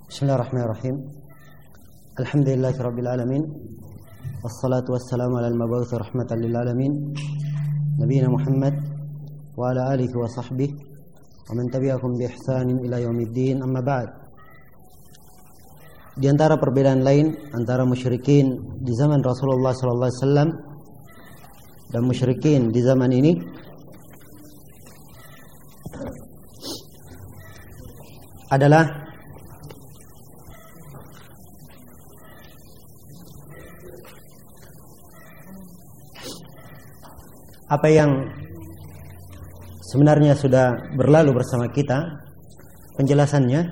Bismillahirrahmanirrahim. Alhamdulillahirabbil alamin. Wassalatu wassalamu ala al-mab'uts rahmatan lil alamin. Nabiyina Muhammad wa ala alihi wa sahbihi wa man tabi'ahum bi ihsanin ila yaumiddin. Amma ba'd. Di antara perbedaan lain antara musyrikin di zaman Rasulullah sallallahu alaihi wasallam dan musyrikin di zaman ini adalah apa yang sebenarnya sudah berlalu bersama kita, penjelasannya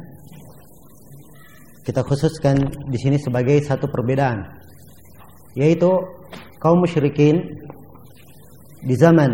kita khususkan di sini sebagai satu perbedaan, yaitu kaum musyrikin di zaman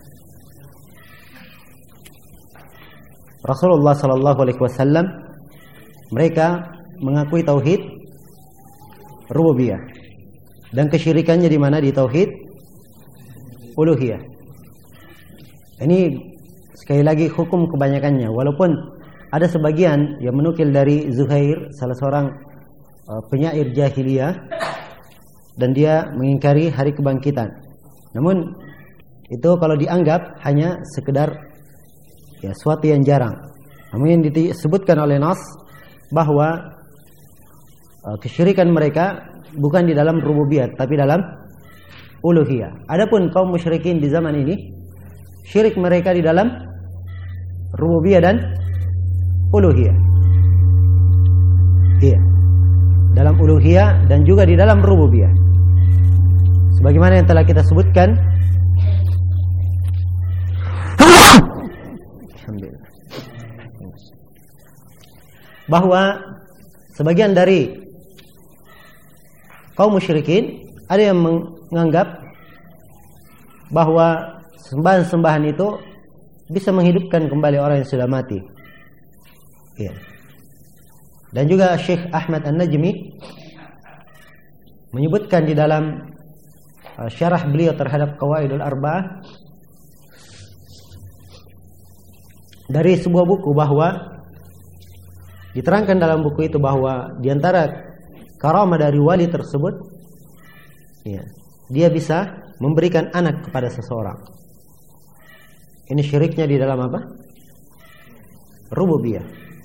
Rasulullah sallallahu alaihi wasallam, mereka mengakui tauhid rububiyah dan kesyirikannya di mana? Di tauhid uluhiyah. Ini sekali lagi hukum kebanyakannya, walaupun ada sebagian yang menukil dari Zuhair, salah seorang penyair jahiliyah, dan dia mengingkari hari kebangkitan. Namun itu kalau dianggap hanya sekedar suatu yang jarang. Namun yang disebutkan oleh Nas bahwa kesyirikan mereka bukan di dalam rububiyah tapi dalam uluhiyah. Adapun kaum musyrikin di zaman ini, syirik mereka di dalam rububiyah dan uluhiyah. Iya. Dalam uluhiyah dan juga di dalam rububiyah. Sebagaimana yang telah kita sebutkan, bahwa sebagian dari kaum musyrikin ada yang menganggap bahwa sembahan-sembahan itu bisa menghidupkan kembali orang yang sudah mati. Ya. Dan juga Syekh Ahmad An-Najmi menyebutkan di dalam syarah beliau terhadap Qawaidul Arba'ah dari sebuah buku bahwa diterangkan dalam buku itu bahwa di antara karamah dari wali tersebut, dia bisa memberikan anak kepada seseorang. Ini syiriknya di dalam apa? Rububiyah.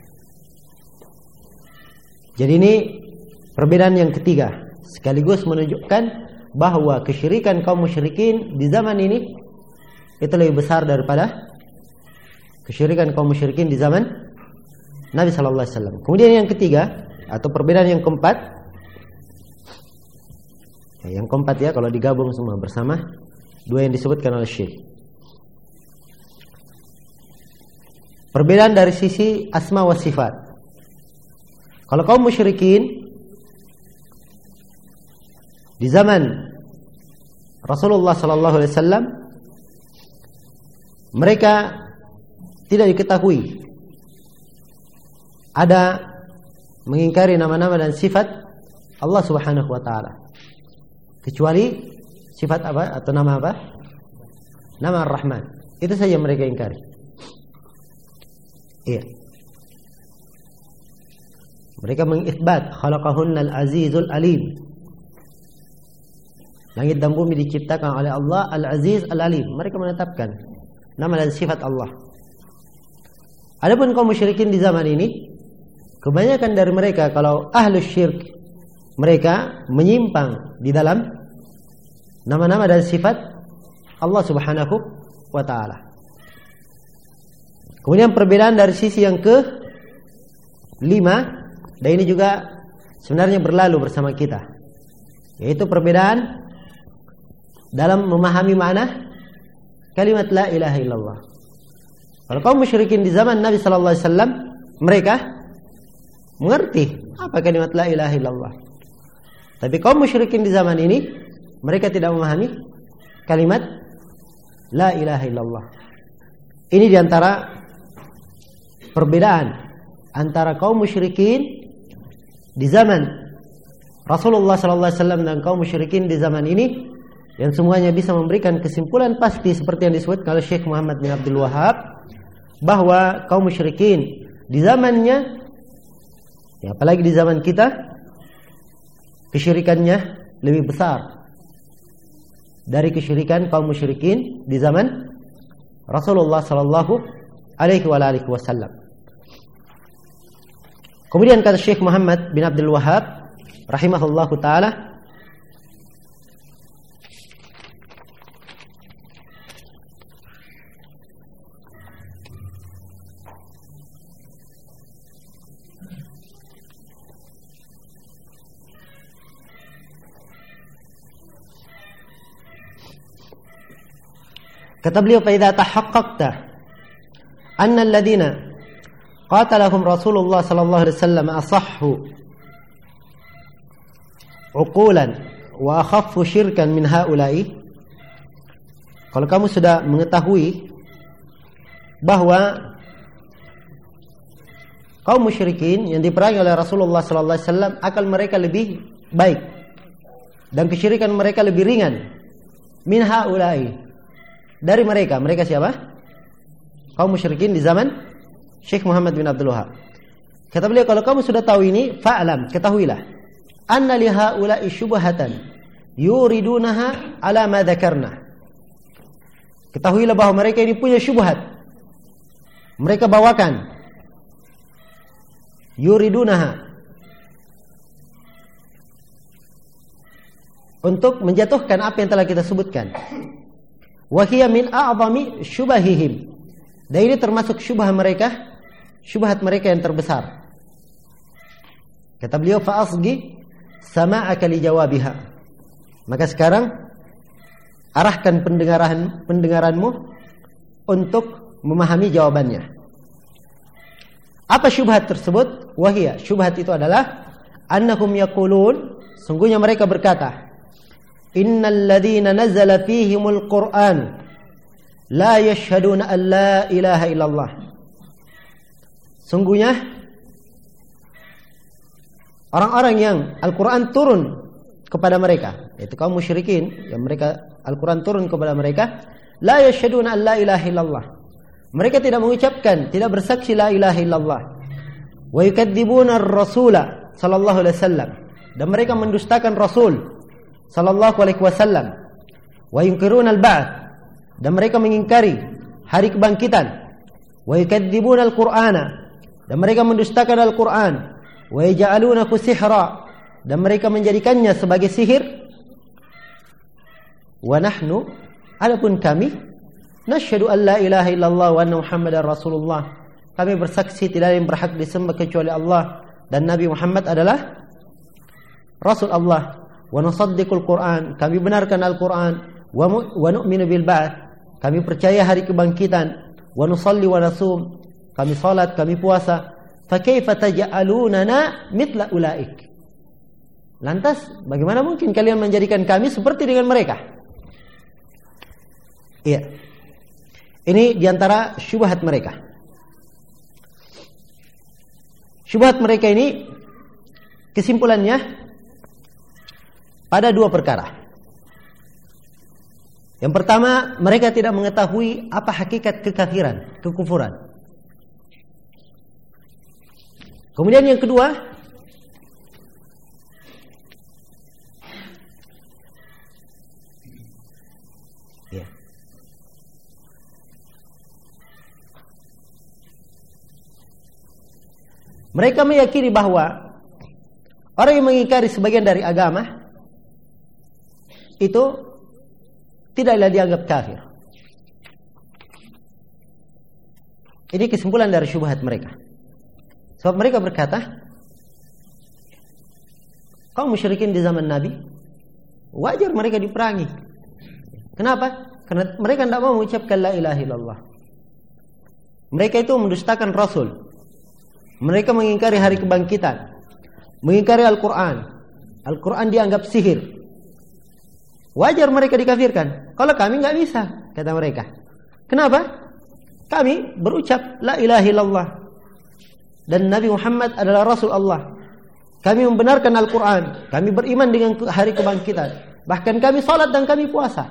Jadi ini perbedaan yang ketiga, sekaligus menunjukkan bahwa kesyirikan kaum musyrikin di zaman ini itu lebih besar daripada kesyirikan kaum musyrikin di zaman Nabi sallallahu alaihi wasallam. Kemudian yang ketiga atau perbedaan yang keempat, kalau digabung semua bersama dua yang disebutkan oleh Syekh. Perbedaan dari sisi asma wa sifat. Kalau kaum musyrikin di zaman Rasulullah sallallahu alaihi wasallam, mereka tidak diketahui ada mengingkari nama-nama dan sifat Allah Subhanahu wa taala, kecuali sifat apa atau nama apa? Nama Ar-Rahman. Itu saja mereka ingkari. Iya. Mereka mengisbat khalaqahunnal azizul alim. Langit dan bumi diciptakan oleh Allah Al-Aziz Al-Alim. Mereka menetapkan nama dan sifat Allah. Adapun kaum musyrikin di zaman ini, kebanyakan dari mereka kalau ahlus syirk, mereka menyimpang di dalam nama-nama dan sifat Allah Subhanahu wa taala. Kemudian perbedaan dari sisi yang ke-5, dan ini juga sebenarnya berlalu bersama kita, yaitu perbedaan dalam memahami makna kalimat la ilaha illallah. Kalau kaum musyrikin di zaman Nabi sallallahu alaihi wasallam, mereka mengerti apa kalimat la ilaha illallah. Tapi kaum musyrikin di zaman ini, mereka tidak memahami kalimat la ilaha illallah. Ini diantara perbedaan antara kaum musyrikin di zaman Rasulullah sallallahu alaihi wasallam dan kaum musyrikin di zaman ini, yang semuanya bisa memberikan kesimpulan pasti seperti yang disebutkan oleh Syekh Muhammad bin Abdul Wahhab, bahwa kaum musyrikin di zamannya Ya, apalagi di zaman kita kesyirikannya lebih besar dari kesyirikan kaum musyrikin di zaman Rasulullah sallallahu alaihi wasallam. Kemudian kata Syekh Muhammad bin Abdul Wahhab rahimahullahu taala, kata beliau, "Fa idza tahaqqaqta anna alladhina qatalahum Rasulullah sallallahu alaihi wasallam asahhu uqulan wa akhaffu syirkan min haula'i." Kalau kamu sudah mengetahui bahwa kaum musyrikin yang diperangi oleh Rasulullah sallallahu alaihi wasallam akal mereka lebih baik dan kesyirikan mereka lebih ringan min haula'i, dari mereka. Mereka siapa? Kaum musyrikin di zaman Syekh Muhammad bin Abdul Wahhab. Kata beliau, kalau kamu sudah tahu ini, fa'lam, ketahuilah, anna li haula'i syubhatan yuridunaha ala ma dzakarna. Ketahuilah bahwa mereka ini punya syubhat. Mereka bawakan yuridunaha, untuk menjatuhkan apa yang telah kita sebutkan. Wa hiya min a'zami syubahihim. Dan ini termasuk syubhat mereka yang terbesar. Kata beliau, fa asgi sama'aka li jawabiha. Maka sekarang arahkan pendengaranmu untuk memahami jawabannya. Apa syubhat tersebut? Wa hiya, syubhat itu adalah annahum yaqulun, sungguhnya mereka berkata, innal ladzina nazala fihimul Qur'an la yashhaduna an la ilaha illallah. Sungguhnya orang-orang yang Al-Qur'an turun kepada mereka, yaitu kaum musyrikin, yang mereka Al-Qur'an turun kepada mereka, la yashhaduna an la ilaha illallah. Mereka tidak mengucapkan, tidak bersaksi la ilaha illallah. Wa yukadzibuna ar-rasula sallallahu alaihi wasallam. Dan mereka mendustakan Rasul sallallahu alaihi wasallam. Wa yunkiruna al-ba'ts, dan mereka mengingkari hari kebangkitan. Wa yukadzibuna al-Qur'ana, dan mereka mendustakan Al-Qur'an. Wa yaj'alunahu sihra, dan mereka menjadikannya sebagai sihir. Wa nahnu, adapun kami, nasyhadu an la ilaha illallah wa anna Muhammadar Rasulullah. Kami bersaksi tidak ada yang berhak disembah kecuali Allah dan Nabi Muhammad adalah Rasul Allah. Wa nusaddiqul Qur'an, kami benarkan Al-Qur'an. Wa nu'minu bil ba'ts, kami percaya hari kebangkitan. Wa nusalli wa nasum, kami salat, kami puasa. Fa kaifa taj'alunana mithla ulaik? Lantas bagaimana mungkin kalian menjadikan kami seperti dengan mereka? Iya. Ini diantara syubhat mereka. Syubhat mereka ini kesimpulannya pada dua perkara. Yang pertama, mereka tidak mengetahui apa hakikat kekafiran, kekufuran. Kemudian yang kedua, mereka meyakini bahwa orang yang mengingkari sebagian dari agama itu tidaklah dianggap kafir. Ini kesimpulan dari syubhat mereka. Sebab mereka berkata, kaum musyrikin di zaman Nabi, wajar mereka diperangi. Kenapa? Karena mereka tidak mau mengucapkan la ilaha illallah. Mereka itu mendustakan Rasul. Mereka mengingkari hari kebangkitan, mengingkari Al-Quran. Al-Quran dianggap sihir. Wajar mereka dikafirkan. Kalau kami nggak bisa, kata mereka. Kenapa? Kami berucap la ilaha illallah dan Nabi Muhammad adalah Rasul Allah. Kami membenarkan Al-Quran. Kami beriman dengan hari kebangkitan. Bahkan kami salat dan kami puasa.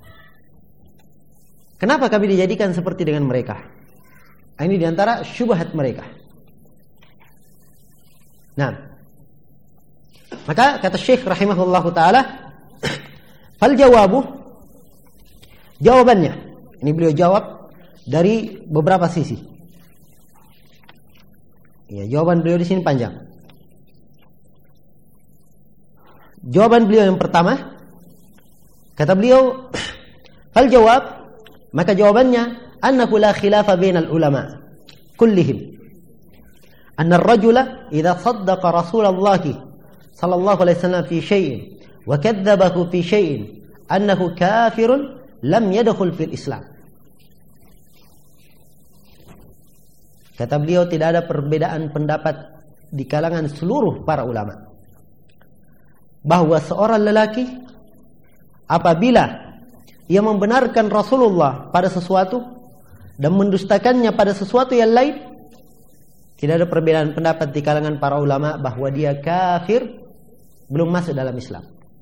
Kenapa kami dijadikan seperti dengan mereka? Ini diantara syubhat mereka. Nah, maka kata Syekh rahimahullahu taala, fal jawabannya. Ini beliau jawab dari beberapa sisi. Ya, jawaban beliau di sini panjang. Jawaban beliau yang pertama, kata beliau, fal jawab, maka jawabannya, annahu la khilafa bainal ulama kullihim. Anna ar-rajula idza saddaqa Rasulullah sallallahu alaihi wasallam fi syai'in wa kadzdzabahu fi syai'in annahu kafirun lam yadkhul fil Islam. Kata beliau, tidak ada perbedaan pendapat di kalangan seluruh para ulama bahwa seorang lelaki apabila ia membenarkan Rasulullah pada sesuatu dan mendustakannya pada sesuatu yang lain, tidak ada perbedaan pendapat di kalangan para ulama bahwa dia kafir, belum masuk dalam Islam.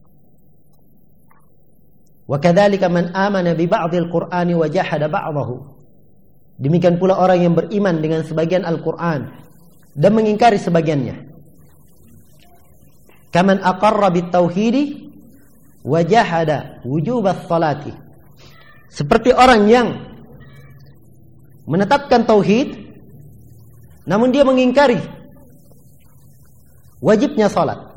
Wa kadzalika man amana bi ba'dil Qur'ani wa jahada ba'dahu. Demikian pula orang yang beriman dengan sebagian Al-Qur'an dan mengingkari sebagiannya. Kaman aqarra bit tauhidi wa jahada wujubas salati. Seperti orang yang menetapkan tauhid namun dia mengingkari wajibnya salat.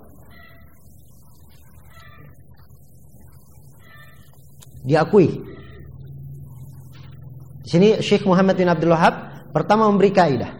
Diakui. Di sini Syekh Muhammad bin Abdul Wahhab pertama memberi kaidah.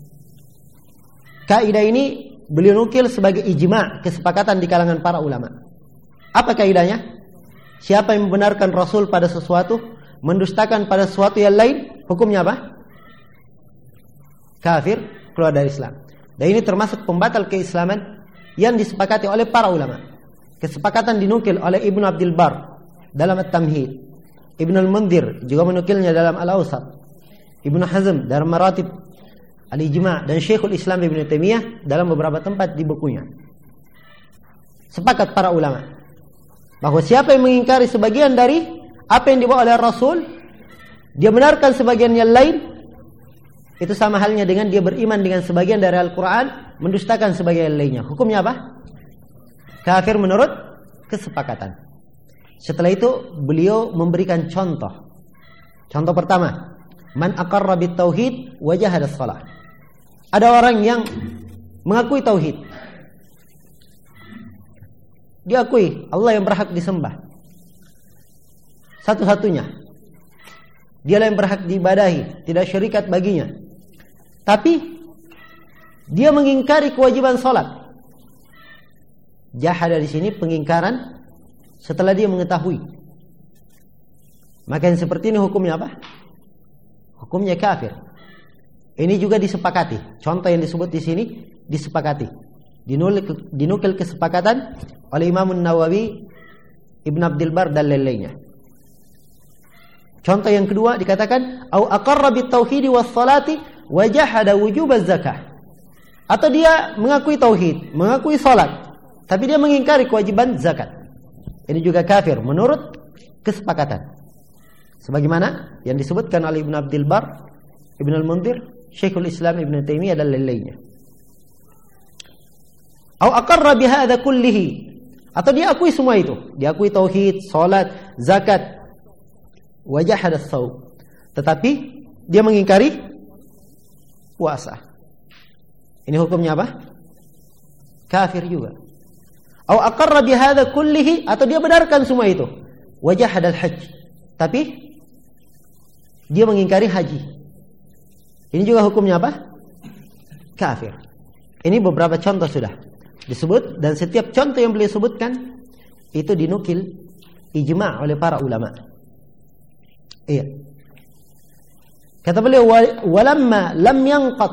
Kaidah ini beliau nukil sebagai ijma', kesepakatan di kalangan para ulama. Apa kaidahnya? Siapa yang membenarkan Rasul pada sesuatu, mendustakan pada sesuatu yang lain, hukumnya apa? Kafir, keluar dari Islam. Dan ini termasuk pembatal keislaman yang disepakati oleh para ulama. Kesepakatan dinukil oleh Ibnu Abdul Bar dalam At-Tamhid, Ibnu Al-Mundhir juga menukilnya dalam Al-Awsat, Ibnu Hazm dalam Maratib Al-Ijma' dan Syekhul Islam Ibnu Taimiyah dalam beberapa tempat di bukunya. Sepakat para ulama bahwa siapa yang mengingkari sebagian dari apa yang dibawa oleh Rasul, dia benarkan sebagian yang lain, itu sama halnya dengan dia beriman dengan sebagian dari Al-Quran, mendustakan sebagian lainnya. Hukumnya apa? Kafir menurut kesepakatan. Setelah itu beliau memberikan contoh. Contoh pertama, man aqarra bit tauhid wa jahada shalah. Ada orang yang mengakui tauhid. Dia akui Allah yang berhak disembah satu-satunya. Dialah yang berhak diibadahi, tidak syarikat baginya. Tapi dia mengingkari kewajiban salat. Jahada di sini pengingkaran setelah dia mengetahui. Maka yang seperti ini hukumnya apa? Hukumnya kafir. Ini juga disepakati. Contoh yang disebut di sini disepakati. Dinukil kesepakatan oleh Imam Nawawi, Ibn Abdul Bar dan lain-lainnya. Contoh yang kedua dikatakan au aqarra bit tauhid was salati wa jahada wujub az-zakah. Atau dia mengakui tauhid, mengakui salat, tapi dia mengingkari kewajiban zakat. Ini juga kafir menurut kesepakatan. Sebagaimana yang disebutkan oleh Ibn Abdul Bar, Ibn Al-Mundhir, Syekhul Islam Ibn Taimiyah dan lain-lainnya. Au aqarra bihadza kullihi. Atau dia akui semua itu. Dia akui tauhid, salat, zakat, wa jahada as-shaum. Tetapi dia mengingkari puasa. Ini hukumnya apa? Kafir juga. Au aqarra bihadza kullihi, atau dia benarkan semua itu. Wa jahada al-hajj. Tapi dia mengingkari haji. Ini juga hukumnya apa? Kafir. Ini beberapa contoh sudah disebut, dan setiap contoh yang beliau sebutkan itu dinukil ijma' oleh para ulama. Iya. Kata beliau, walamma lam yanqat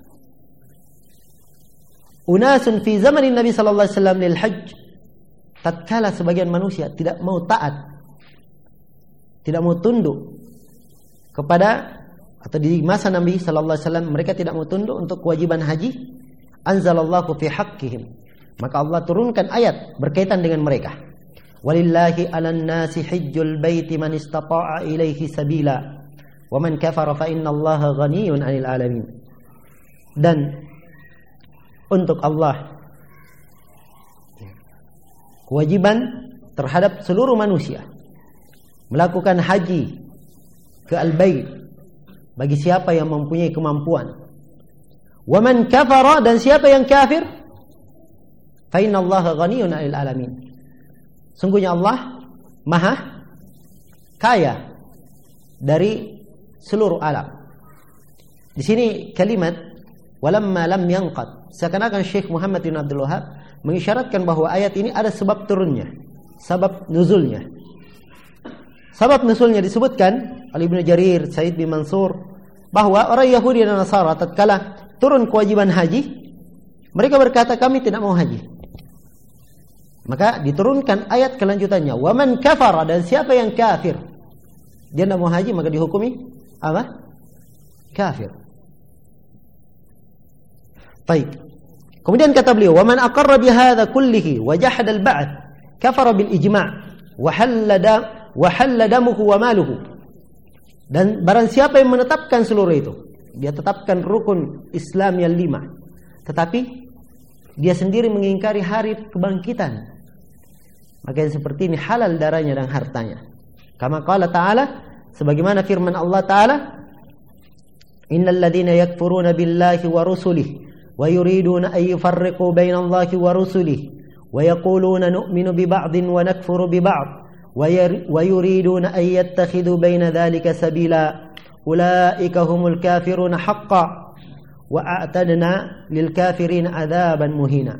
unasun fi zamanin Nabi sallallahu alaihi wasallam lil hajj. Tatkala sebagian manusia tidak mau taat, tidak mau tunduk kepada, atau di masa Nabi sallallahu alaihi wasallam mereka tidak mau tunduk untuk kewajiban haji, anzalallahu fi haqqihim. Maka Allah turunkan ayat berkaitan dengan mereka. Walillahi 'alan nasi hajjul baiti man istata'a ilaihi sabila wa man kafara fa innallaha ghaniyyun 'anil 'alamin. Dan untuk Allah. Kewajiban terhadap seluruh manusia melakukan haji ke Al-Bait bagi siapa yang mempunyai kemampuan. Wa man kafara, dan siapa yang kafir, fa innallaha ghaniyun 'anil alamin. Sungguhnya Allah Maha kaya dari seluruh alam. Di sini kalimat walamma lam yanqad, seakan-akan Syekh Muhammad bin Abdul Wahhab mengisyaratkan bahwa ayat ini ada sebab turunnya, sebab nuzulnya. Sebab nuzulnya disebutkan oleh Ibnu Jarir, Said bin Mansur, bahwa orang Yahudi dan Nasara tatkala turun kewajiban haji, mereka berkata kami tidak mau haji. Maka diturunkan ayat kelanjutannya, wa man kafara, dan siapa yang kafir, dia tidak mau haji, maka dihukumi apa? Kafir. Baik. Kemudian kata beliau, wa man aqarra bi hadza kullihi wa jahada al-ba'th kafara bil ijma' wa halla damuhu wa maluhu. Dan barang siapa yang menetapkan seluruh itu, dia tetapkan rukun Islam yang 5, tetapi dia sendiri mengingkari hari kebangkitan, maka yang seperti ini halal darahnya dan hartanya. Kama qala ta'ala, sebagaimana firman Allah Ta'ala, innal ladzina yakfuruna billahi wa rusulihi wa yuriduna an yufarriqu bainallahi wa rusulihi wa yaquluna nu'minu bi ba'din wa nakfuru bi ba'd wa yuriduna an yattakhidhu baina dhalika sabila ulaika humul kafiruna haqqan wa a'tadna lil kafirin adzaban muhina.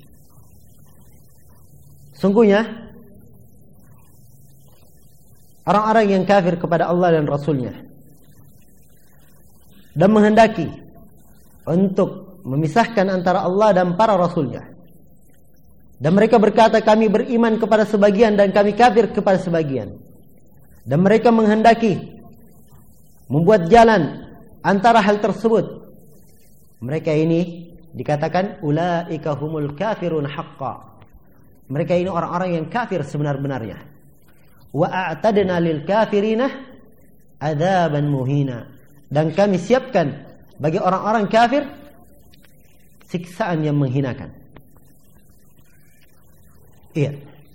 Sungguhnya orang-orang yang kafir kepada Allah dan Rasulnya dan menghendaki untuk memisahkan antara Allah dan para Rasulnya, dan mereka berkata kami beriman kepada sebagian dan kami kafir kepada sebagian, dan mereka menghendaki membuat jalan antara hal tersebut, mereka ini dikatakan ulaika humul kafirun haqqan, mereka ini orang-orang yang kafir sebenar-benarnya. Wa a'tadna lil kafirina adzaban muhina, dan kami siapkan bagi orang-orang kafir siksaan yang menghinakan. Iya.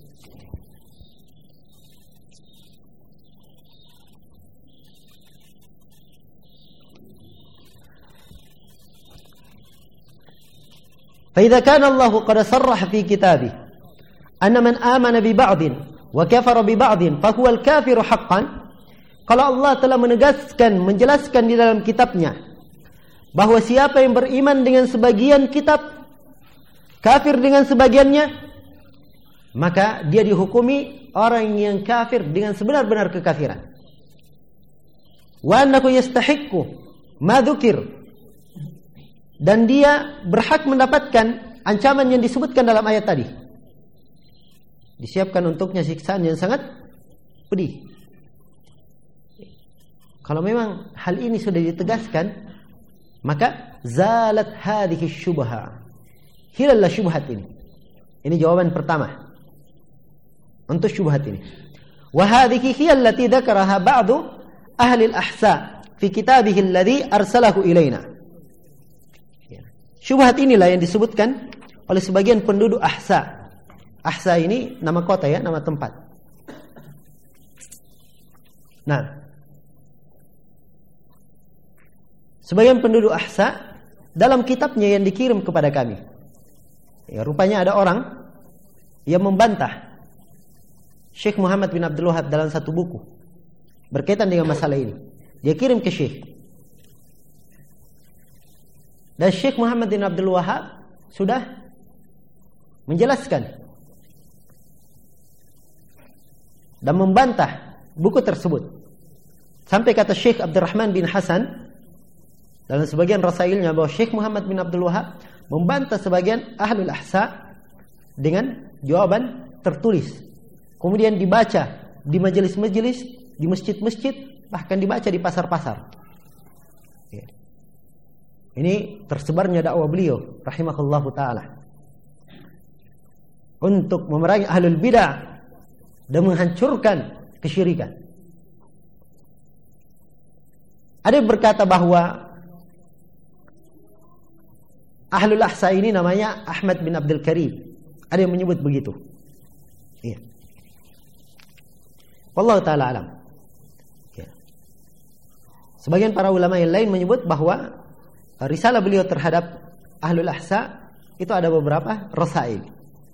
فإذا كان الله قد صرح في كتابه أن من آمن ببعض وكفر ببعض فهو الكافر حقا. Kalau Allah telah menegaskan, menjelaskan di dalam kitabnya bahwa siapa yang beriman dengan sebagian kitab, kafir dengan sebagiannya, maka dia dihukumi orang yang kafir dengan sebenar-benar kekafiran. Wa annahu yastahiqqu ma dzukir, dan dia berhak mendapatkan ancaman yang disebutkan dalam ayat tadi. Disiapkan untuknya siksaan yang sangat pedih. Kalau memang hal ini sudah ditegaskan, maka zalat hadhihi syubha, hilanglah syubhat ini. Ini jawaban pertama untuk syubhat ini. Wa hadhihi hiya allati dzakaraha ba'du ahli al-ahsa fi kitabihi alladhi arsalahu ilaina. Syubhat inilah yang disebutkan oleh sebagian penduduk Ahsa. Ahsa ini nama kota ya, nama tempat. Nah, sebagian penduduk Ahsa dalam kitabnya yang dikirim kepada kami, ya, rupanya ada orang yang membantah Syekh Muhammad bin Abdul Wahhab dalam satu buku berkaitan dengan masalah ini. Dia kirim ke Syekh. Dan Syekh Muhammad bin Abdul Wahhab sudah menjelaskan dan membantah buku tersebut. Sampai kata Syekh Abdurrahman bin Hasan dalam sebagian rasailnya bahwa Syekh Muhammad bin Abdul Wahhab membantah sebagian ahlul ahsa dengan jawaban tertulis. Kemudian dibaca di majelis-majelis, di masjid-masjid, bahkan dibaca di pasar-pasar. Ini tersebarnya dakwah beliau rahimahullahu ta'ala untuk memerangi ahlul bid'ah dan menghancurkan kesyirikan. Ada yang berkata bahwa Ahlul Ahsa ini namanya Ahmad bin Abdul Karim. Ada yang menyebut begitu. Iya. Wallahu ta'ala alam. Ya. Sebagian para ulama yang lain menyebut bahwa risalah beliau terhadap Ahlul Ahsa itu ada beberapa rasail.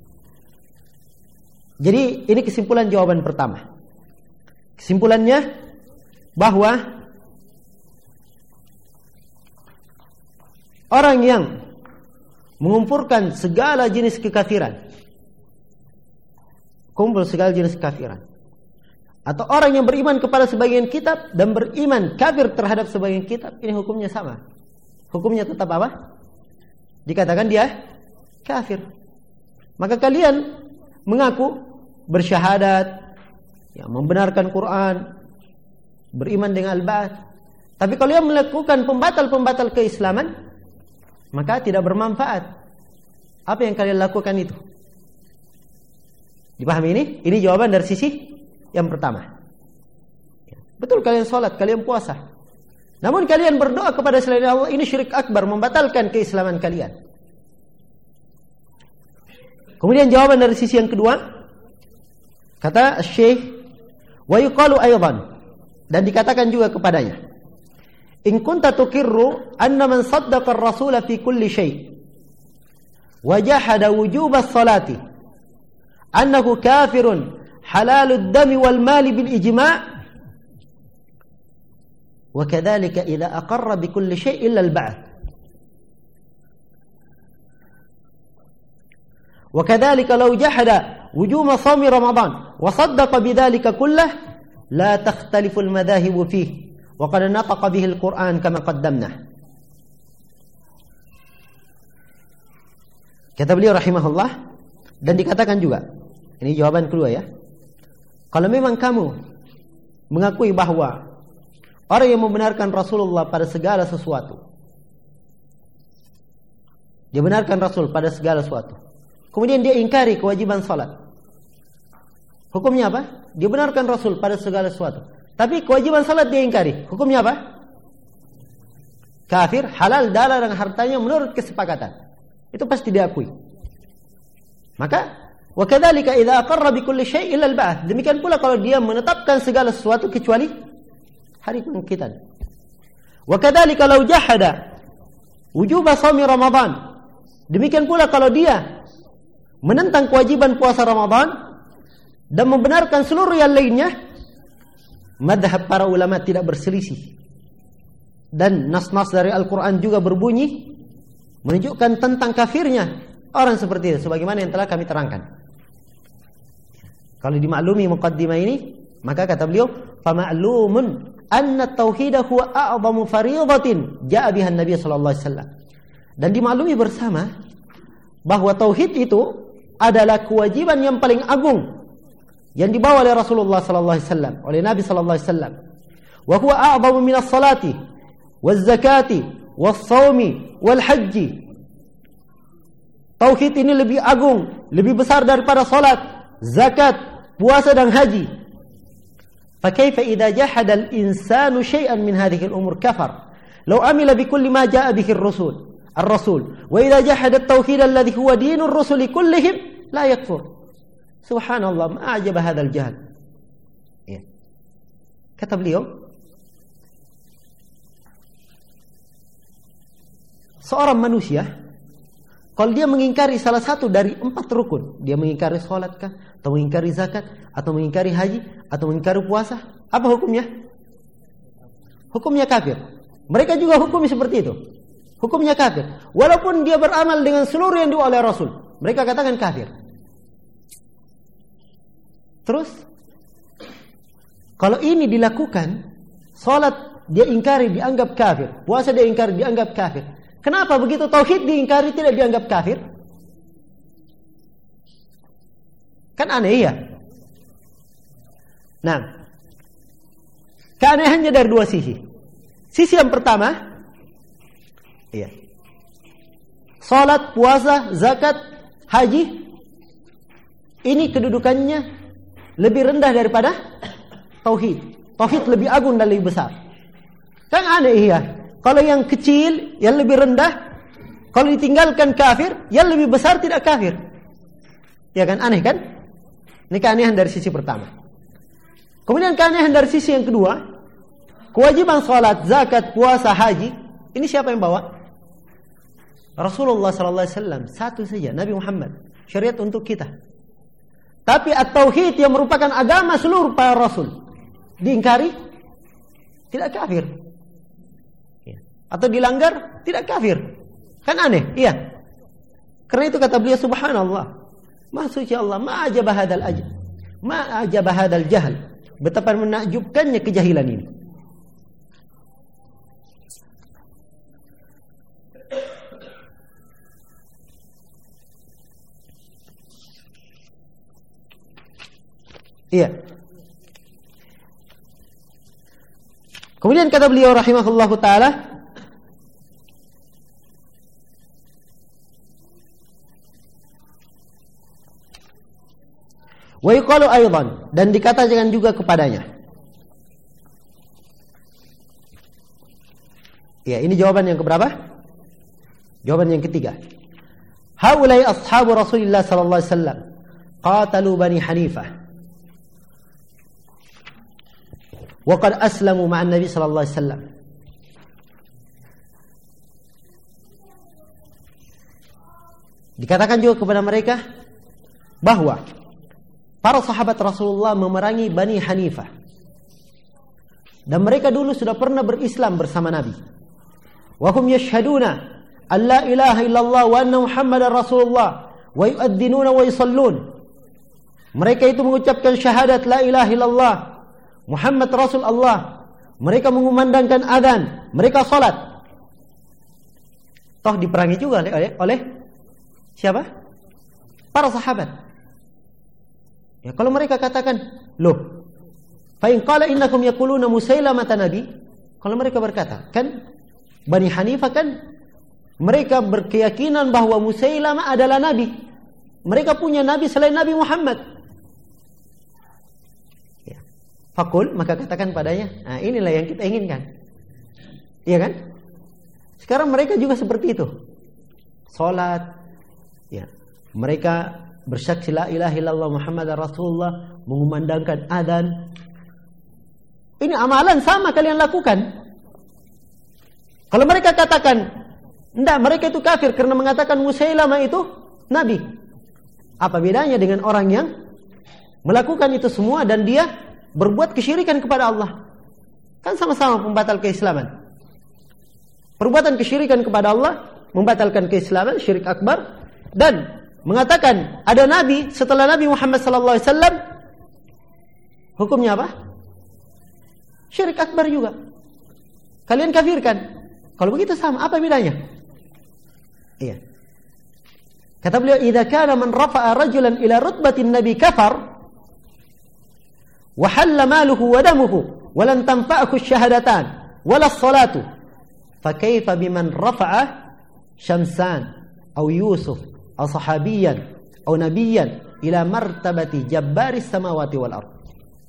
Jadi ini kesimpulan jawaban pertama. Kesimpulannya bahwa orang yang mengumpulkan segala jenis kekafiran, kumpul segala jenis kekafiran, atau orang yang beriman kepada sebagian kitab dan beriman kafir terhadap sebagian kitab, ini hukumnya sama. Hukumnya tetap apa? Dikatakan dia kafir. Maka kalian mengaku bersyahadat, ya, membenarkan Quran, beriman dengan Al-Ba'ats, tapi kalau yang melakukan pembatal-pembatal keislaman, maka tidak bermanfaat. Apa yang kalian lakukan itu? Dipahami ini? Ini jawaban dari sisi yang pertama. Betul kalian sholat, kalian puasa, namun kalian berdoa kepada selain Allah, ini syirik akbar, membatalkan keislaman kalian. Kemudian jawaban dari sisi yang kedua, kata Syekh, wa yuqalu aydan, dan dikatakan juga kepadanya, in kunta tukirru anna man saddaqa ar-rasul fi kulli syai' wa jahada wujub as-salati annahu kafirun halalud dami wal mali bil ijma' wa kadzalika idza aqarra bi kulli syai' illa al-ba'th wa kadzalika law jahada wujub shaum ramadan wa saddaqa bidzalika kullahu la takhtalifu al-madahib fihi wa qad nataqa bihi al-Qur'an kama qaddamna. Kata beliau rahimahullah, dan dikatakan juga, ini jawaban kedua ya, kalau memang kamu mengakui bahwa orang yang membenarkan Rasulullah pada segala sesuatu, dia benarkan Rasul pada segala sesuatu, kemudian dia ingkari kewajiban salat, hukumnya apa? Dia benarkan Rasul pada segala sesuatu, tapi kewajiban salat dia ingkari, hukumnya apa? Kafir, halal darah dan hartanya menurut kesepakatan. Itu pasti diakui. Maka wa kadzalika idza aqarra bi kulli syai' illa al-ba'ts. Demikian pula kalau dia menetapkan segala sesuatu kecuali hari kebangkitan. Wa kadzalika law jahada wujub shaum Ramadan. Demikian pula kalau dia menentang kewajiban puasa Ramadan dan membenarkan seluruh yang lainnya, madhab para ulama tidak berselisih. Dan nas-nas dari Al-Quran juga berbunyi menunjukkan tentang kafirnya orang seperti itu, sebagaimana yang telah kami terangkan. Kalau dimaklumi muqaddimah ini, maka kata beliau, فَمَعْلُومٌ أَنَّ التَّوْحِيدَ هُوَ أَعْظَمُ فَرِيضَةٍ جَاءَ بِهَا النَّبِيُّ sallallahu alaihi wasallam. Dan dimaklumi bersama bahwa tauhid itu adalah kewajiban yang paling agung yang dibawa oleh Rasulullah sallallahu alaihi wasallam, oleh Nabi sallallahu alaihi wasallam. Wa huwa a'zamu min as-salati waz-zakati was-shaumi wal-hajji. Tauhid ini lebih agung, lebih besar daripada salat, zakat, puasa dan haji. Fa kaifa idza jahada al-insanu syai'an min hadhihi al-umur kafar law amila bi kulli ma jaa'a bihi ar-rasul wa idza jahada at-tauhid alladhi huwa dinur rusuli kullihim la yakfur. Subhanallah, ma ajaba hadzal jahl. Ya. Kata beliau, seorang manusia kalau dia mengingkari salah satu dari 4 rukun, dia mengingkari salat kah, atau mengingkari zakat, atau mengingkari haji, atau mengingkari puasa, apa hukumnya? Hukumnya kafir. Mereka juga hukumnya seperti itu. Hukumnya kafir. Walaupun dia beramal dengan seluruh yang dibawa oleh Rasul, mereka katakan kafir. Terus, kalau ini dilakukan, salat dia ingkari dianggap kafir, puasa dia ingkari dianggap kafir. Kenapa begitu tauhid diingkari tidak dianggap kafir? Kan aneh ya. Nah, keanehannya dari 2 sisi. Sisi yang pertama, iya, salat, puasa, zakat, haji, ini kedudukannya lebih rendah daripada tauhid. Tauhid lebih agung dan lebih besar. Kan aneh ya. Kalau yang kecil, yang lebih rendah, Kalau ditinggalkan kafir, yang lebih besar tidak kafir. Ya kan, aneh kan? Ini keanehan dari sisi pertama. Kemudian keanehan dari sisi yang kedua, kewajiban salat, zakat, puasa, haji, ini siapa yang bawa? Rasulullah sallallahu alaihi wasallam, satu saja, Nabi Muhammad, syariat untuk kita. Tapi at-tauhid yang merupakan agama seluruh para rasul diingkari, tidak kafir. Atau dilanggar, tidak kafir. Kan aneh, iya. Karena itu kata beliau, subhanallah, Maha suci Allah, ma ajaba hadal jahal. Betapa menakjubkannya kejahilan ini. Iya. Kemudian kata beliau rahimahullahu taala, wa yuqalu aidan, dan dikatakan juga kepadanya. Ya, ini jawaban yang keberapa? Jawaban yang ketiga. Haulai ashabu Rasulillah sallallahu alaihi wasallam qatalu Bani Hanifah wa qad aslamu ma'an Nabi sallallahu alaihi wasallam. Dikatakan juga kepada mereka bahwa para sahabat Rasulullah memerangi Bani Hanifah. Dan mereka dulu sudah pernah berislam bersama Nabi. Wa hum yashhaduna an la ilaha illallah wa anna Muhammadar Rasulullah wa yu'addinuna wa yusallun. Mereka itu mengucapkan syahadat la ilaha illallah, Muhammad Rasul Allah. Mereka mengumandangkan adzan, mereka salat. Toh diperangi juga oleh siapa? Para sahabat. Ya, kalau mereka katakan, loh, fa in qala innakum yaquluna Musailamah nabi, kalau mereka berkata, kan Bani Hanifah kan mereka berkeyakinan bahwa Musailamah adalah nabi. Mereka punya nabi selain Nabi Muhammad. Ya. Fakul, maka katakan padanya, nah inilah yang kita inginkan. Iya kan? Sekarang mereka juga seperti itu. Salat, ya. Mereka bersaksi la ilaha illallah Muhammadar Rasulullah, mengumandangkan adzan. Ini amalan sama kalian lakukan. Kalau mereka katakan, enggak, mereka itu kafir karena mengatakan Musailamah itu nabi. Apa bedanya dengan orang yang melakukan itu semua dan dia berbuat kesyirikan kepada Allah? Kan sama-sama pembatal keislaman. Perbuatan kesyirikan kepada Allah membatalkan keislaman, syirik akbar, dan mengatakan ada nabi setelah Nabi Muhammad sallallahu alaihi wasallam, hukumnya apa? Syirik akbar juga. Kalian kafirkan. Kalau begitu sama, apa bedanya? Iya. Kata beliau, "Idza kana man rafa'a rajulan ila rutbatin nabi kafar wa halla maluhu wa damuhu wa lan tanfa'ahu asy-syahadatan wa la as-salatu, fa kaifa biman rafa'a Syamsan aw Yusuf aw sahabiyan aw nabiyyan ila martabati jabbaris samawati wal ardh."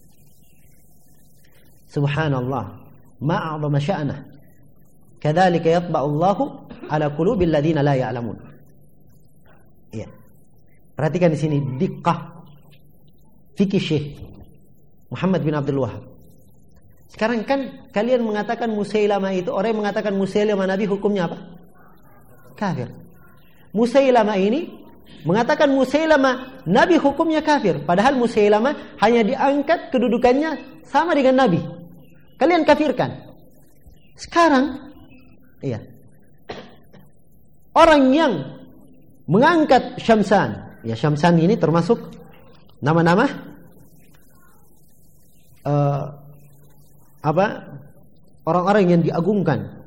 Subhanallah, ma a'zama sya'nah. Kadzalika yatba'u Allahu 'ala qulubil ladzina la ya'lamun. Iya. Perhatikan di sini diqqah fikih Syekh Muhammad bin Abdul Wahhab. Sekarang kan kalian mengatakan Musailamah itu, orang yang mengatakan Musailamah nabi, hukumnya apa? Kafir. Musailamah ini mengatakan Musailamah nabi, hukumnya kafir. Padahal Musailamah hanya diangkat kedudukannya sama dengan nabi. Kalian kafirkan. Sekarang iya, orang yang mengangkat Syamsan, ya Syamsan ini termasuk nama-nama orang-orang yang diagungkan,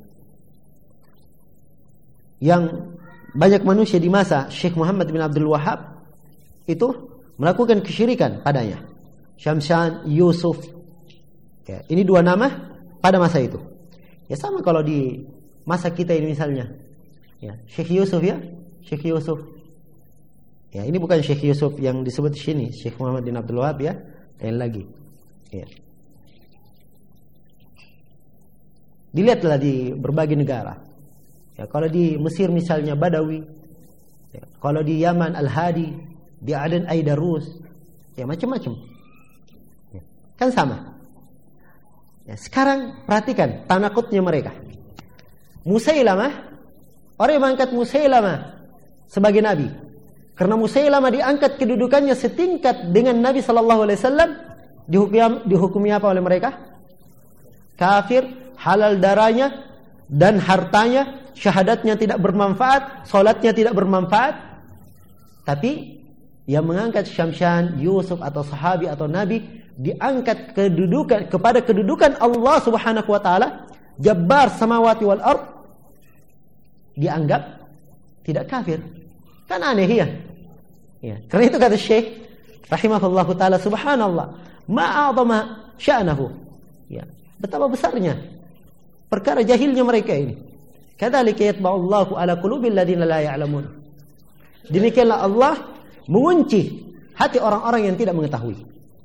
yang banyak manusia di masa Syekh Muhammad bin Abdul Wahhab itu melakukan kesyirikan padanya. Syamsan, Yusuf, ya, ini dua nama pada masa itu. Ya sama kalau di masa kita ini misalnya, ya Syekh Yusuf, ya Syekh Yusuf. Ya, ini bukan Syekh Yusuf yang disebut di sini, Syekh Muhammad bin Abdul Wahhab, ya, lain lagi. Ya. Dilihatlah di berbagai negara. Ya, kalau di Mesir misalnya Badawi, ya, kalau di Yaman Al-Hadi, di Aden Aidarus, ya macam-macam. Ya, kan sama. Ya, sekarang perhatikan tanakutnya mereka. Musailamah, orang yang mengangkat Musailamah sebagai nabi. Karena Musailamah diangkat kedudukannya setingkat dengan Nabi sallallahu alaihi wasallam, dihukumi apa oleh mereka? Kafir, halal darahnya dan hartanya, syahadatnya tidak bermanfaat, salatnya tidak bermanfaat. Tapi yang mengangkat Syamsyan, Yusuf atau sahabi atau nabi diangkat kepada kedudukan Allah Subhanahu wa taala, Jabbar samawati wal ard, dianggap tidak kafir. Kan aneh ya? Ya, karena itu kata Syekh rahimahullahu taala, subhanallah, ma'azama sya'nahu. Ya, betapa besarnya perkara jahilnya mereka ini. Kadzalika yatba'ullahu ala qulubil ladzina la ya'lamun. Demikianlah Allah mengunci hati orang-orang yang tidak mengetahui.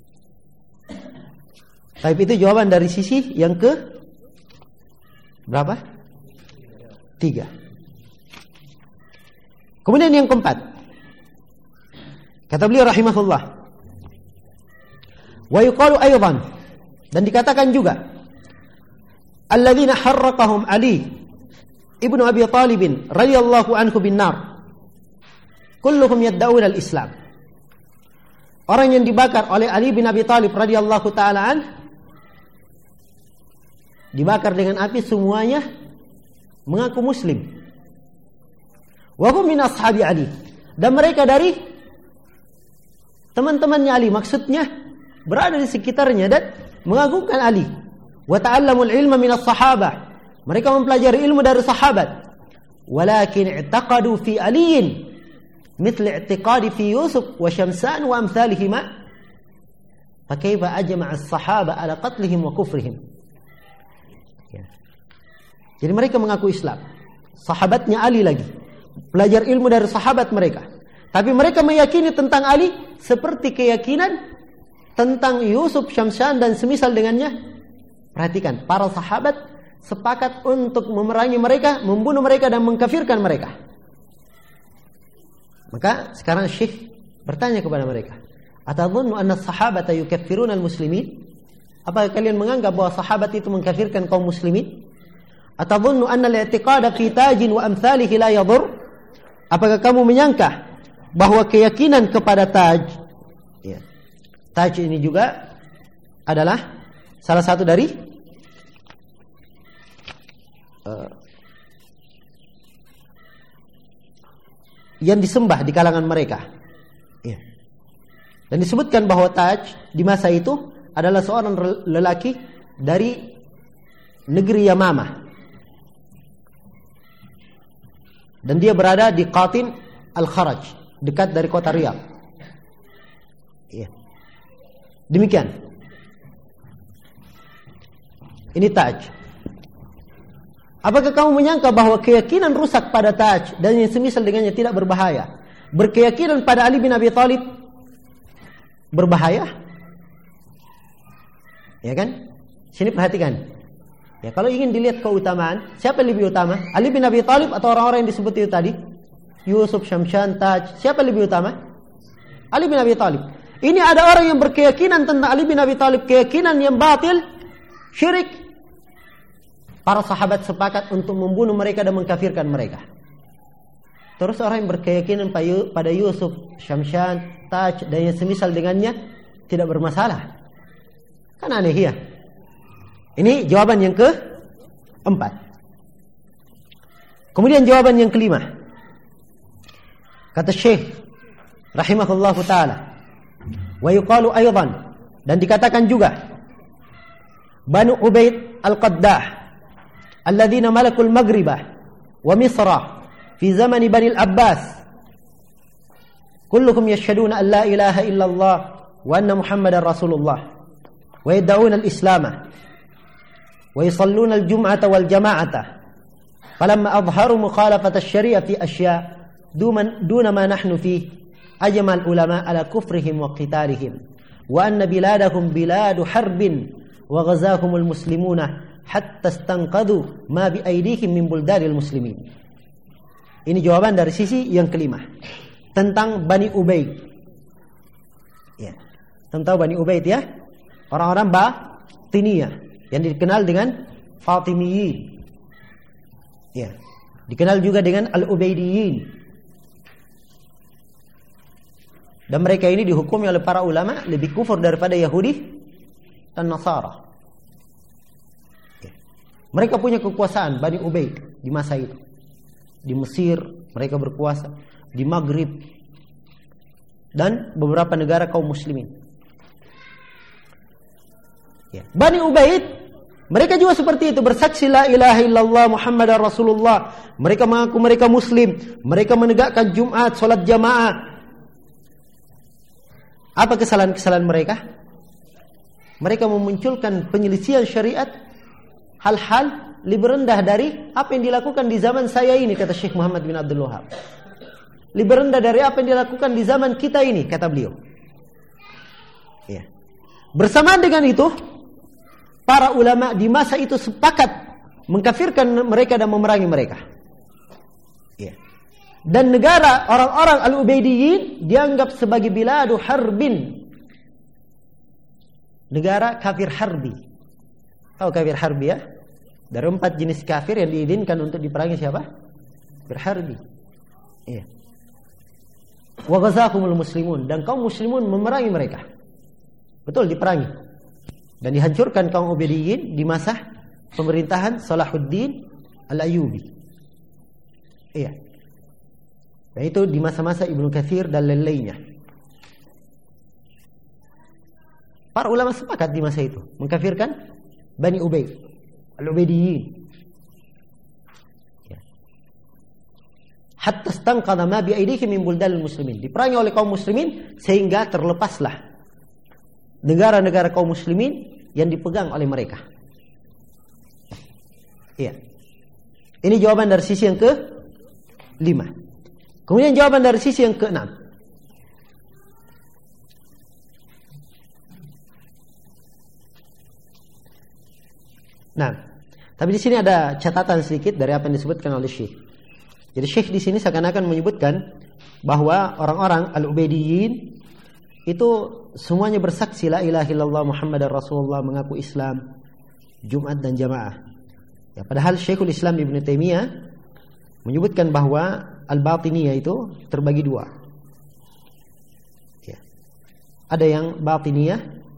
Tapi itu jawaban dari sisi yang ke berapa? 3. Kemudian yang keempat, kata beliau rahimahullah, wa yuqalu aydan, dan dikatakan juga, alladzina harraqahum Ali ibnu Abi Talib radhiyallahu anhu bin nar, kulluhum yad'un al-Islam. Orang yang dibakar oleh Ali bin Abi Talib radhiyallahu taala an, dibakar dengan api, semuanya mengaku muslim. Wa hum min ashabi Ali, dan mereka dari teman-temannya Ali, maksudnya berada di sekitarnya dan mengagungkan Ali. Wa ta'allamul ilma minas sahabah, mereka mempelajari ilmu dari sahabat. Walakin i'taqadu fi aliyin mithli i'tiqadi fi Yusuf wa Syamsan wa amthalihima, fa kaifa ajma'a as-sahaba ala qatlihim wa kufrihim. Ya. Jadi mereka mengaku Islam, sahabatnya Ali lagi, belajar ilmu dari sahabat mereka. Tapi mereka meyakini tentang Ali seperti keyakinan tentang Yusuf, Syamsyan dan semisal dengannya. Perhatikan, para sahabat sepakat untuk memerangi mereka, membunuh mereka dan mengkafirkan mereka. Maka sekarang Syekh bertanya kepada mereka, atadhunnu anna as-sahabata yukaffiruna al-muslimin? Apakah kalian menganggap bahwa sahabat itu mengkafirkan kaum muslimin? Atadhunnu anna al-i'tiqada fi tajin wa amthalihi la yadur? Apakah kamu menyangka bahwa keyakinan kepada taj, ya, taj ini juga adalah salah satu dari yang disembah di kalangan mereka, ya. Dan disebutkan bahwa taj di masa itu adalah seorang lelaki dari negeri Yamamah, dan dia berada di Qatin Al-Kharaj, dekat dari kota Riyadh. Ya. Demikian. Ini taj. Apakah kamu menyangka bahwa keyakinan rusak pada taj dan yang semisal dengannya tidak berbahaya? Berkeyakinan pada Ali bin Abi Talib berbahaya? Ya kan? Sini perhatikan. Ya, kalau ingin dilihat keutamaan, siapa yang lebih utama? Ali bin Abi Talib atau orang-orang yang disebut itu tadi? Yusuf, Syamsyan, Taj, siapa lebih utama? Ali bin Abi Talib. Ini ada orang yang berkeyakinan tentang Ali bin Abi Talib, keyakinan yang batil, syirik. Para sahabat sepakat untuk membunuh mereka dan mengkafirkan mereka. Terus orang yang berkeyakinan pada Yusuf, Syamsyan, Taj dan yang semisal dengannya tidak bermasalah. Kan aneh ya? Ini jawaban yang ke-4. Kemudian jawaban yang kelima. Kata Syekh rahimahullahu taala, wa yuqalu aydan, dan dikatakan juga, Banu Ubaid al-Qaddah alladzina malakul Maghribah wa Misra fi zaman Bani al-Abbas, kulluhum yashhaduna an la ilaha illallah wa anna Muhammadar Rasulullah wa yad'una al-islamah wa yusalluna al-jum'ata wal jama'ata, falamma adharu mukhalafata asy-syari'ah fi asya' duna ma nahnu fih, ajma al-ulama ala kufrihim wa qitalihim wa anna biladahum biladu harbin wa ghazahum al-muslimuna hatta istanqadhu ma bi aydihim min buldanil muslimin. Ini jawaban dari sisi yang kelima tentang Bani Ubaid. Ya, tentang Bani Ubaid ya, orang-orang Batiniyah yang dikenal dengan Fatimiyin. Ya, dikenal juga dengan Al-Ubaidiyin. Dan mereka ini dihukumi oleh para ulama lebih kufur daripada Yahudi dan Nasara. Ya. Mereka punya kekuasaan Bani Ubaid di masa itu. Di Mesir mereka berkuasa, di Maghrib dan beberapa negara kaum muslimin. Ya. Bani Ubaid mereka juga seperti itu, bersaksi la ilaha illallah Muhammadar Rasulullah. Mereka mengaku mereka muslim, mereka menegakkan Jumat, salat jamaah. Apa kesalahan-kesalahan mereka? Mereka memunculkan penyelisihan syariat, hal-hal lebih rendah dari apa yang dilakukan di zaman saya ini, kata Syekh Muhammad bin Abdul Wahab. Lebih rendah dari apa yang dilakukan di zaman kita ini, kata beliau. Ya. Bersamaan dengan itu, para ulama di masa itu sepakat mengkafirkan mereka dan memerangi mereka. Ya. Dan negara orang-orang Al-Ubaidiyin dianggap sebagai biladu harbin. Negara kafir harbi. Tahu kafir harbi ya? Dari 4 jenis kafir yang diizinkan untuk diperangi siapa? Berharbi. Iya. Wa ghazahumul muslimun, dan kaum muslimun memerangi mereka. Betul, diperangi. Dan dihancurkan kaum Ubaidiyin di masa pemerintahan Salahuddin Al-Ayyubi. Iya. Dan itu di masa-masa Ibnu Katsir dan lain-lainnya. Para ulama sepakat di masa itu mengkafirkan Bani Ubaid, Al-Ubaidiyin. Ya. Hatta stanqadha ma bi aydihim min buldal muslimin. Diperangi oleh kaum muslimin sehingga terlepaslah negara-negara kaum muslimin yang dipegang oleh mereka. Iya. Ini jawaban dari sisi yang ke-5. Kemudian jawaban dari sisi yang ke-6. Nah, tapi di sini ada catatan sedikit dari apa yang disebutkan oleh Syekh. Jadi Syekh di sini seakan-akan menyebutkan bahwa orang-orang Al-Ubaidiyin itu semuanya bersaksi la ilaha illallah Muhammadar Rasulullah, mengaku Islam, Jumat dan jamaah. Ya, padahal Syekhul Islam Ibnu Taimiyah menyebutkan bahwa Al-Batiniyah itu terbagi 2. Ya. Ada yang Batiniyah,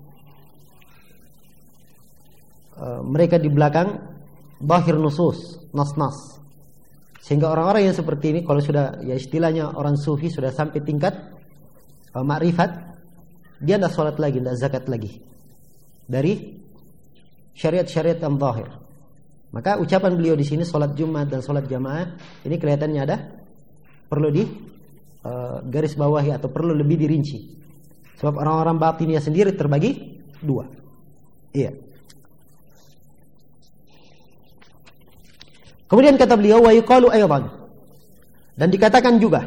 mereka di belakang bahir nusus, nas-nas. Sehingga orang-orang yang seperti ini kalau sudah, ya istilahnya orang sufi sudah sampai tingkat ma'rifat, dia tidak sholat lagi, tidak zakat lagi dari syariat-syariat yang zahir. Maka ucapan beliau di sini sholat Jumat dan sholat jamaah ini kelihatannya ada perlu di garis bawahi atau perlu lebih dirinci. Sebab orang-orang batiniyah sendiri terbagi 2. Iya. Kemudian kata beliau wa yuqalu aidan, dan dikatakan juga.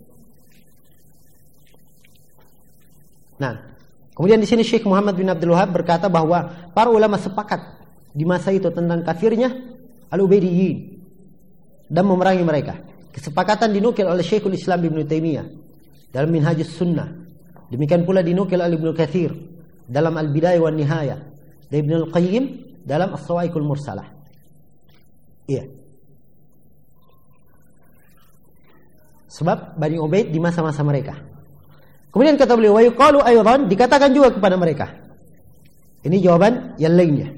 Nah, kemudian di sini Syekh Muhammad bin Abdul Wahab berkata bahwa para ulama sepakat di masa itu tentang kafirnya Al-Ubaidiyin dan memerangi mereka. Kesepakatan dinukil oleh Syekhul Islam Ibnu Taimiyah dalam Minhajus Sunnah. Demikian pula dinukil oleh Ibnu Katsir dalam Al-Bidayah wan Nihayah, dan Ibnu Al-Qayyim dalam As-Sawa'iqul Mursalah. Iya. Sebab Bani Ubaid di masa-masa mereka. Kemudian kata beliau wa yuqalu aidan, dikatakan juga kepada mereka. Ini jawaban yang lainnya.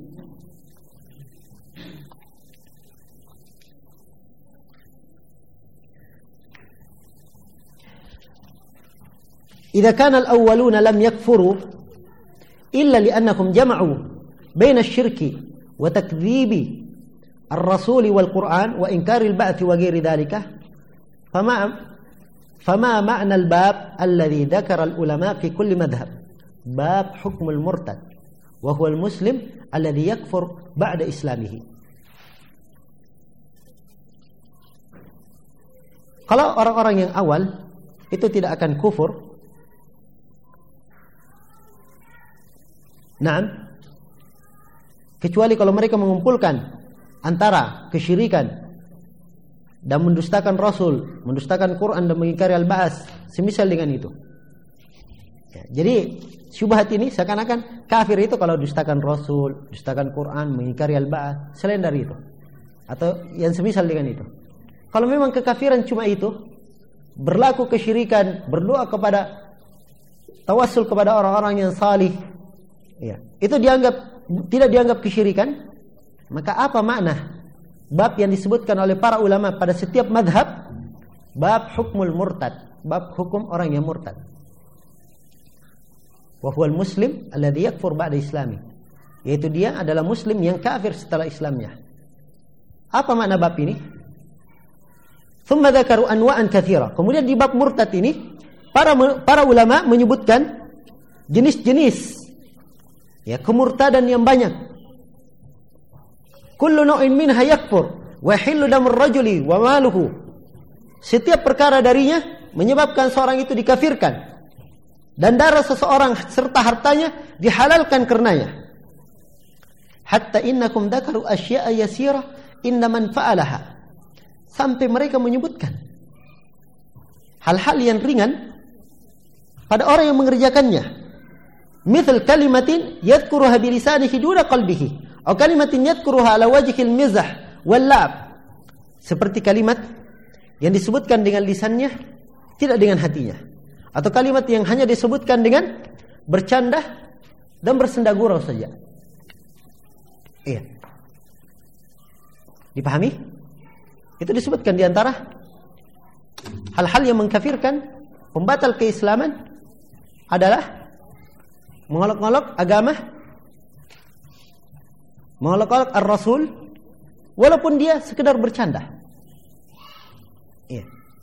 Idza kana al-awwaluna lam yakfuru illa li'annahum jama'u baina asy-syirki wa takdzibi ar-rasul wal Qur'an wa inkari al-ba'th wa ghairi dhalika. فما معنى الباب الذي ذكر العلماء في كل مذهب باب حكم المرتد وهو المسلم الذي يكفر بعد إسلامه. Kalau orang-orang yang awal itu tidak akan kufur, nah, kecuali kalau mereka mengumpulkan antara kesyirikan dan mendustakan Rasul, mendustakan Quran dan mengingkari al-ba'ats, semisal dengan itu. Ya, jadi syubhat ini seakan-akan kafir itu kalau dustakan Rasul, dustakan Quran, mengingkari al-ba'ats, selain dari itu atau yang semisal dengan itu. Kalau memang kekafiran cuma itu, berlaku kesyirikan, berdoa kepada, tawassul kepada orang-orang yang salih, ya, itu tidak dianggap kesyirikan, maka apa makna bab yang disebutkan oleh para ulama pada setiap madhab, bab hukmul murtad, bab hukum orang yang murtad, wa huwal muslim alladhi yakfur ba'da islami, yaitu dia adalah muslim yang kafir setelah Islamnya. Apa makna bab ini? Thumma dzakaru anwa'an katsira. Kemudian di bab murtad ini para ulama menyebutkan jenis-jenis, ya, kemurtadan yang banyak. Kullu naw'in minha yakfur wa yahillu damur rajuli wa maluhu. Setiap perkara darinya menyebabkan seorang itu dikafirkan dan darah seseorang serta hartanya dihalalkan karenanya. Hatta innakum dzakaru asya'a yasira inna man fa'alaha. Sampai mereka menyebutkan hal-hal yang ringan pada orang yang mengerjakannya. Mithal kalimatin yadhkuruha bilisanihi duna qalbihi, atau kalimatin yadhkuruha ala wajhil mizah wal la'ab. Seperti kalimat yang disebutkan dengan lisannya, tidak dengan hatinya, atau kalimat yang hanya disebutkan dengan bercanda dan bersenda gurau saja. Iya. Dipahami? Itu disebutkan di antara hal-hal yang mengkafirkan, pembatal keislaman adalah mengolok-olok agama, mengolok-olok ar-Rasul, walaupun dia sekedar bercanda. Iya.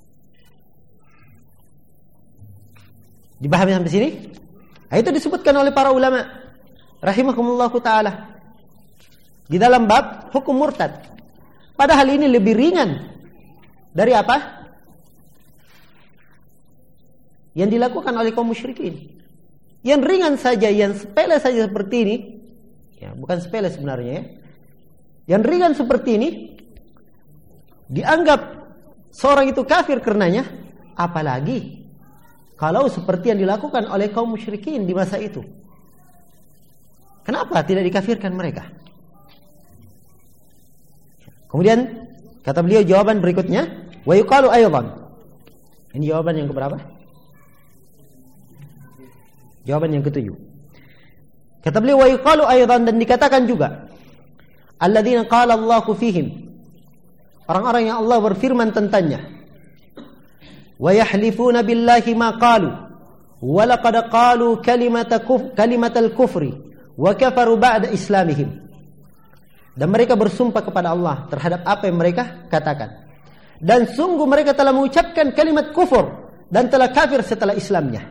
Dipahami sampai sini? Nah, itu disebutkan oleh para ulama rahimahumullahu ta'ala di dalam bab hukum murtad. Padahal ini lebih ringan dari apa? Yang dilakukan oleh kaum musyrikin. Yang ringan saja, yang sepele saja seperti ini, ya, bukan sepele sebenarnya, ya. Yang ringan seperti ini dianggap seorang itu kafir karenanya, apalagi kalau seperti yang dilakukan oleh kaum musyrikin di masa itu. Kenapa tidak dikafirkan mereka? Kemudian kata beliau jawaban berikutnya, wa yuqalu aydan. Ini jawaban yang keberapa? Jawaban yang ketujuh. Kata beliau wa yuqalu aydan, dan dikatakan juga alladzina qala Allahu fihim, orang-orang yang Allah berfirman tentangnya, wa yahlifuna billahi ma qalu wa laqad qalu kalimatal kufri wa kafaru ba'da islamihim. Dan mereka bersumpah kepada Allah terhadap apa yang mereka katakan. Dan sungguh mereka telah mengucapkan kalimat kufur dan telah kafir setelah Islamnya.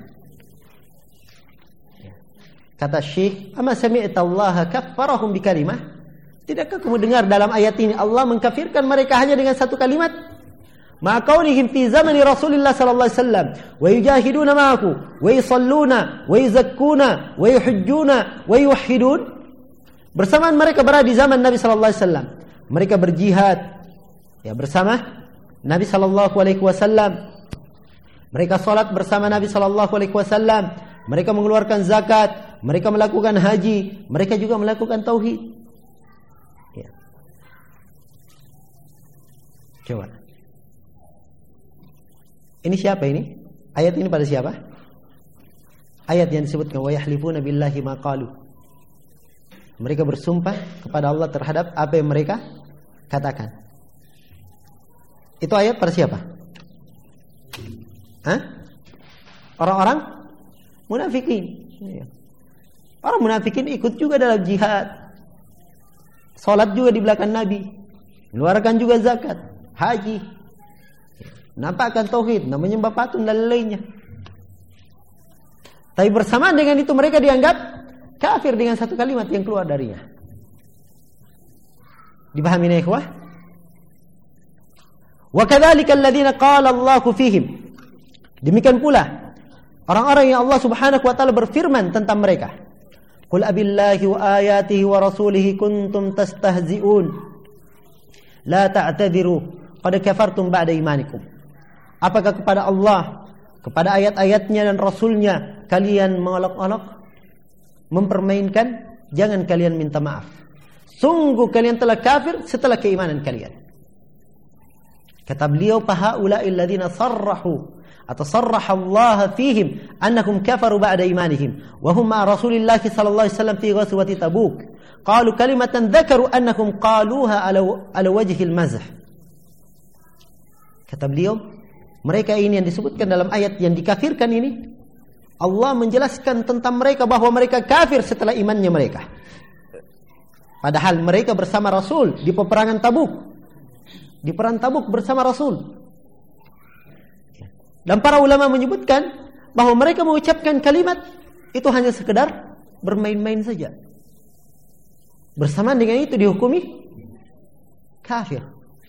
Kata Syekh, "Ama sami'ta Allah kaffarahum bi kalimah?" Tidakkah kamu dengar dalam ayat ini Allah mengkafirkan mereka hanya dengan satu kalimat? Ma kaunihim fi zamani Rasulillah sallallahu alaihi wasallam wa yujahiduna ma'ahu wa yusalluna wa yuzakkuna wa yuhujjuna wa yuwahhidun. Bersamaan mereka berada di zaman Nabi sallallahu alaihi wasallam, mereka berjihad, ya, bersama Nabi sallallahu alaihi wasallam. Mereka salat bersama Nabi sallallahu alaihi wasallam, mereka mengeluarkan zakat, mereka melakukan haji, mereka juga melakukan tauhid. Ya. Coba. Ini siapa ini? Ayat ini pada siapa? Ayat yang disebutkan wa yahlifuna billahi ma qalu. Mereka bersumpah kepada Allah terhadap apa yang mereka katakan. Itu ayat pada siapa? Hah? Orang-orang munafikin. Orang munafikin ikut juga dalam jihad, salat juga di belakang Nabi, mengeluarkan juga zakat, haji, nampakkan tauhid, menyembah patung dan lainnya. Tapi bersamaan dengan itu mereka dianggap kafir dengan satu kalimat yang keluar darinya. Dipahami ya ikhwah? Wa kadzalika alladziina qala Allahu fihim. Demikian pula orang-orang yang Allah Subhanahu wa taala berfirman tentang mereka. Qul abillahi wa ayatihi wa rasulihi kuntum tastahzi'un. La ta'tadiru qad kafartum ba'da imanikum. Apakah kepada Allah, kepada ayat-ayatnya dan Rasulnya kalian mengolok-olok, mempermainkan? Jangan kalian minta maaf. Sungguh kalian telah kafir setelah keimanan kalian. Kata beliau, fahaula'i alladziina sarrahu atau sarraha Allah fihim annahum kafaru ba'da imanihim wa hum ma'a Rasulillah sallallahu alaihi wasallam fi ghazwati Tabuk. Qalu kalimatan dzakaru annahum qaluha ala wajhil mazh. Kata beliau, mereka ini yang disebutkan dalam ayat yang dikafirkan ini, Allah menjelaskan tentang mereka bahwa mereka kafir setelah imannya mereka. Padahal mereka bersama Rasul di peperangan Tabuk. Di perang Tabuk bersama Rasul. Dan para ulama menyebutkan bahwa mereka mengucapkan kalimat itu hanya sekedar bermain-main saja. Bersamaan dengan itu dihukumi kafir.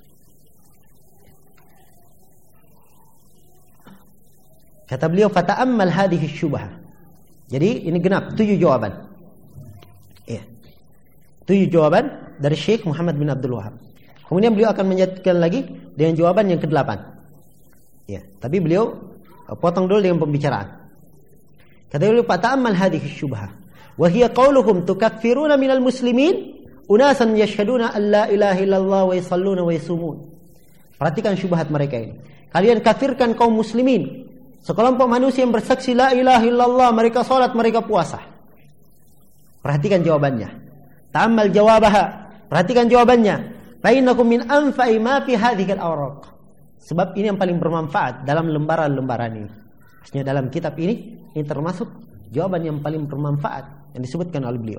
Kata beliau, fata'ammal hadhihi syubhah. Jadi ini genap 7 jawaban. Iya. 7 jawaban dari Syekh Muhammad bin Abdul Wahab. Kemudian beliau akan menyatakan lagi dengan jawaban yang ke-8. Ya, tapi beliau potong dulu dengan pembicaraan. Kata beliau, fata'ammal hadhihi syubhah wa hiya qauluhum tukaffiruna minal muslimin unasan yashhaduna an la ilaha illallah wa yusalluna wa yasumun. Perhatikan syubhat mereka ini. Kalian kafirkan kaum muslimin, sekelompok manusia yang bersaksi la ilaha illallah, mereka salat, mereka puasa. Perhatikan jawabannya. Ta'ammal jawabaha. Perhatikan jawabannya. Fa innakum min anfa'i ma fi hadhihi al-awraq. Sebab ini yang paling bermanfaat dalam lembaran-lembaran ini. Maksudnya dalam kitab ini termasuk jawaban yang paling bermanfaat yang disebutkan oleh beliau.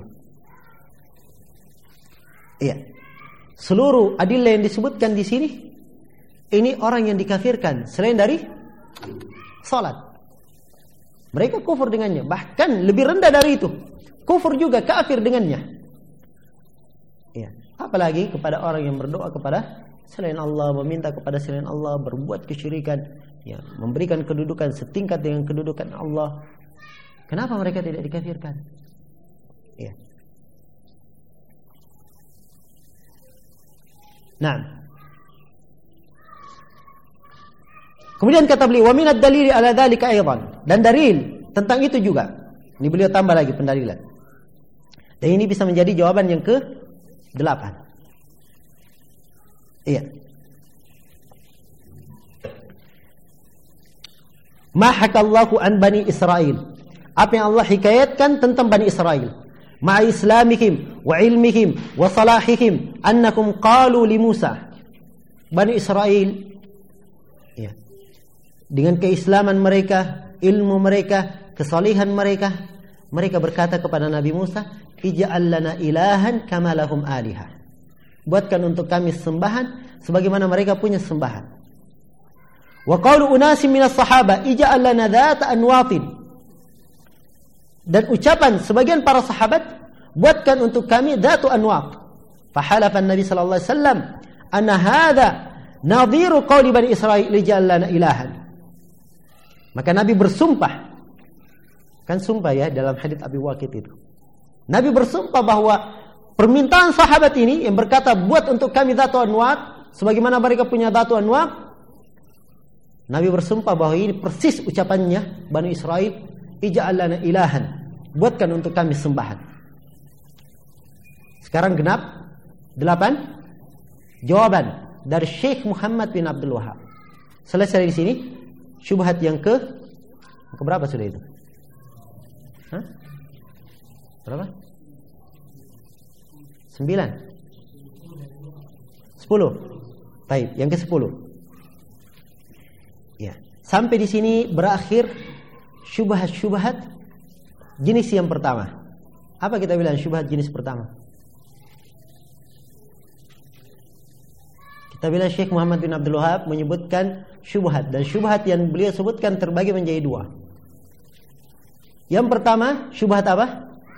Iya. Seluruh adillah yang disebutkan di sini, ini orang yang dikafirkan selain dari salat. Mereka kufur dengannya, bahkan lebih rendah dari itu. Kufur juga, kafir dengannya. Ya, apalagi kepada orang yang berdoa kepada selain Allah, meminta kepada selain Allah, berbuat kesyirikan, ya, memberikan kedudukan setingkat dengan kedudukan Allah. Kenapa mereka tidak dikafirkan? Ya. Nah, kemudian kata beliau, wa minad dalili ala dzalika aidan, dan dalil tentang itu juga. Ini beliau tambah lagi pendalilan. Dan ini bisa menjadi jawaban yang ke-8. Iya. Ma hakallahu an bani Israil. Apa yang Allah hikayatkan tentang Bani Israel. Ma'a islamihim wa ilmihim wa salahihim annakum qalu li Musa. Bani Israel, ya, dengan keislaman mereka, ilmu mereka, kesalihan mereka, mereka berkata kepada Nabi Musa, ij'al lana ilahan kama lahum alihah. Buatkan untuk kami sembahan sebagaimana mereka punya sembahan. Wa qalu unasim minas sahaba ij'al lana dhata anwatin. Dan ucapan sebagian para sahabat, buatkan untuk kami dhatu anwat. Fahalafa Nabi sallallahu alaihi wasallam anna hadza nadhiru qauli bani Israil ij'al lana ilahan. Maka Nabi bersumpah. Kan sumpah ya dalam hadits Abi Waqid itu. Nabi bersumpah bahwa permintaan sahabat ini yang berkata buat untuk kami dhatu anwat sebagaimana mereka punya dhatu anwat. Nabi bersumpah bahwa ini persis ucapannya Bani Israil, ij'al lana ilahan, buatkan untuk kami sembahan. Sekarang genap 8 jawaban dari Syekh Muhammad bin Abdul Wahab. Selesai di sini syubhat yang ke berapa sudah itu? Hah? Berapa? 9 10. Baik, yang ke-10. Ya, sampai di sini berakhir syubhat-syubhat jenis yang pertama. Apa kita bilang syubhat jenis pertama? Kita bilang Syekh Muhammad bin Abdul Wahab menyebutkan syubhat, dan syubhat yang beliau sebutkan terbagi menjadi 2. Yang pertama, syubhat apa?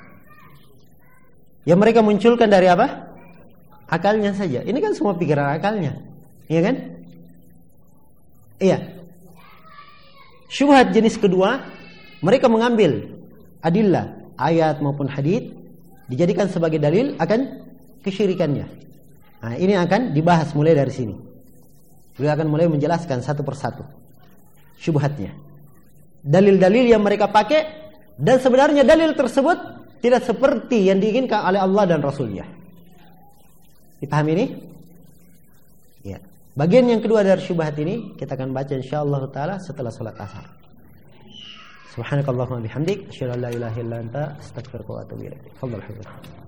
Yang mereka munculkan dari apa? Akalnya saja. Ini kan semua pikiran akalnya, iya kan? Iya. Syubhat jenis kedua, mereka mengambil adillah, ayat maupun hadits, dijadikan sebagai dalil akan kesyirikannya. Nah, ini akan dibahas mulai dari sini. Beliau akan mulai menjelaskan satu persatu syubhatnya, dalil-dalil yang mereka pakai, dan sebenarnya dalil tersebut tidak seperti yang diinginkan oleh Allah dan Rasulnya. Dipahami ini? Ya. Bagian yang kedua dari syubhat ini kita akan baca insyaallah taala setelah salat asar. Subhanakallahumma bihamdik, asyhadu an la ilaha illa anta, astaghfiruka wa atubu ilaik. Tafadhal.